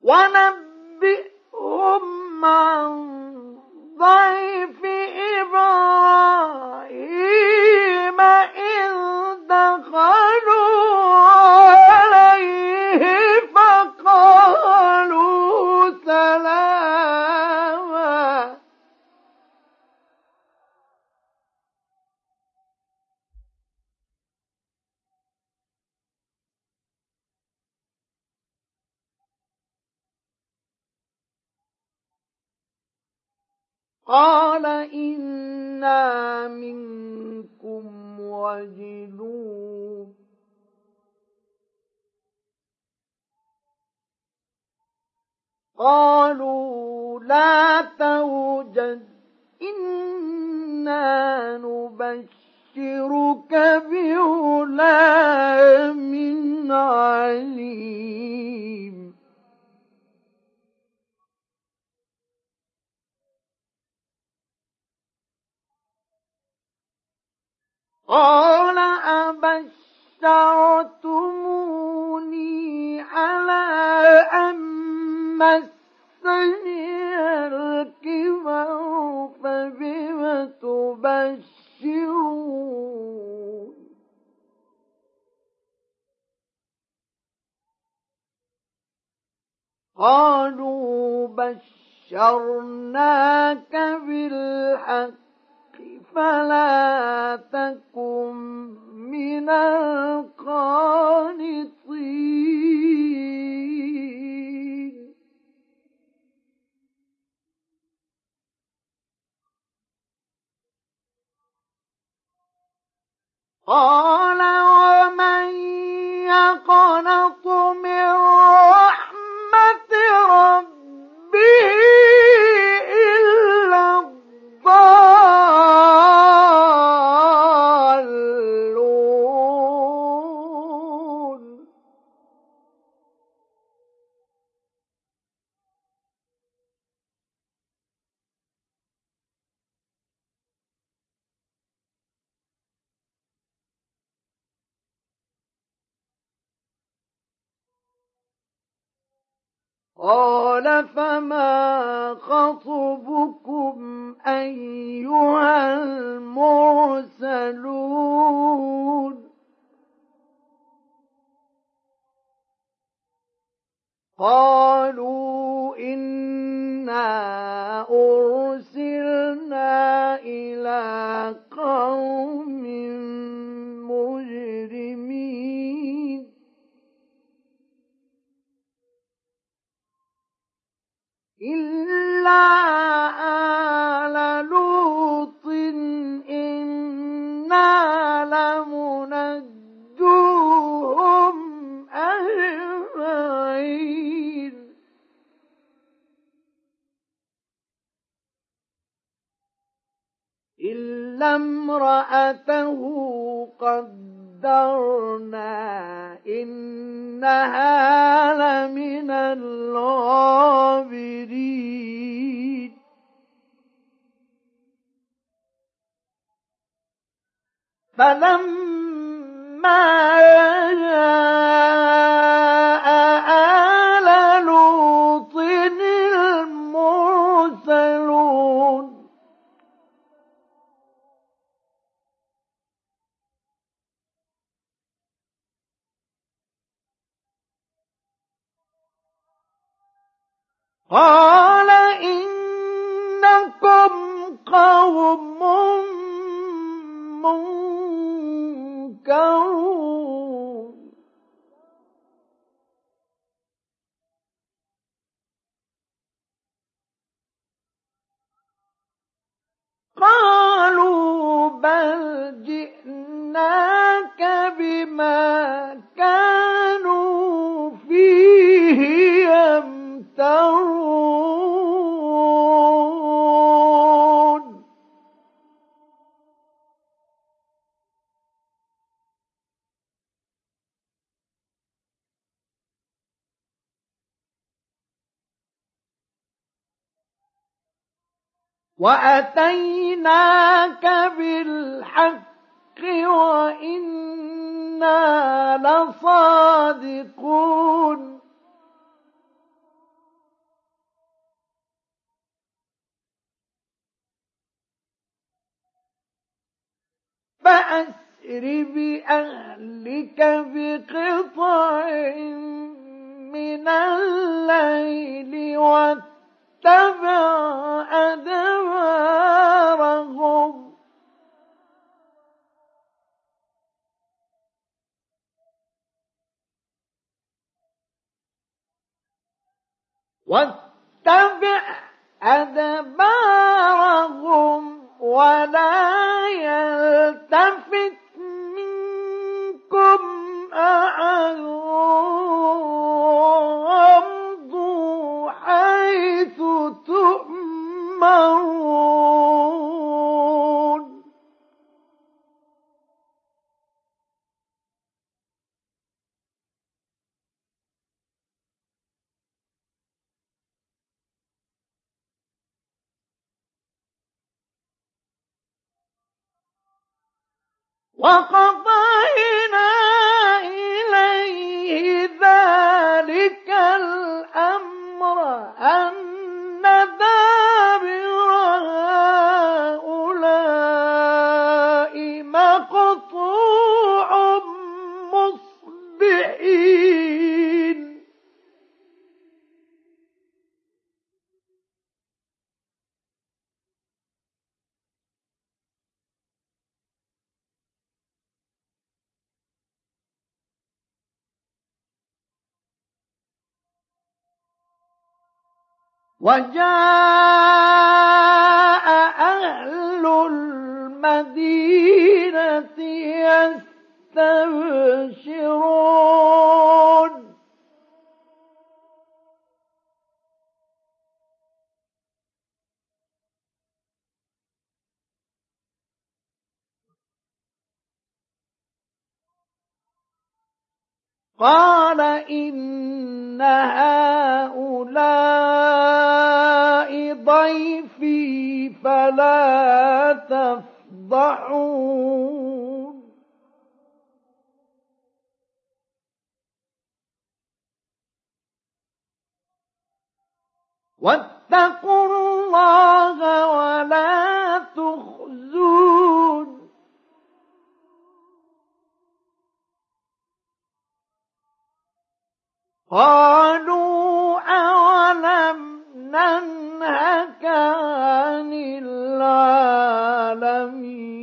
ونبئهم عن ضيف إبراهيم إذ دخلوا عليه فقالوا سلاما قال إنا منكم وجلون قالوا لا توجل إنا نبشرك بغلام عليم قال أبشرتموني على أن مسني الكبر فبم تبشرون قالوا بشرناك بالحق فلا تكن من القانطين قال ومن يقنط من رحمة ربه إلا الضالون قال فما خطبكم أيها المرسلون قالوا إنا أرسلنا إلى قوم مجرمين إلا آل لوط إنا لمنجوهم أجمعين إلا امرأته قدرنا إنها لمن الغابرين فلما جاء آل لوط المرسلون قال إنكم قوم منكرون قالوا بل جئناك بما كانوا فيه يمترون وأتيناك بالحق وإنا لصادقون فأسر بأهلك بقطع من الليل واتبع أدبارهم ولا يلتفت منكم أحد وامضوا حيث تؤمرون وقضينا إليه ذلك الأمر أن دابر هؤلاء مقطوع مصبحين وجاء أهل المدينة يستبشرون قال إن هؤلاء ضيفي فلا تفضحون واتقوا الله ولا تخزون قالوا أولم ننهك عن العالمين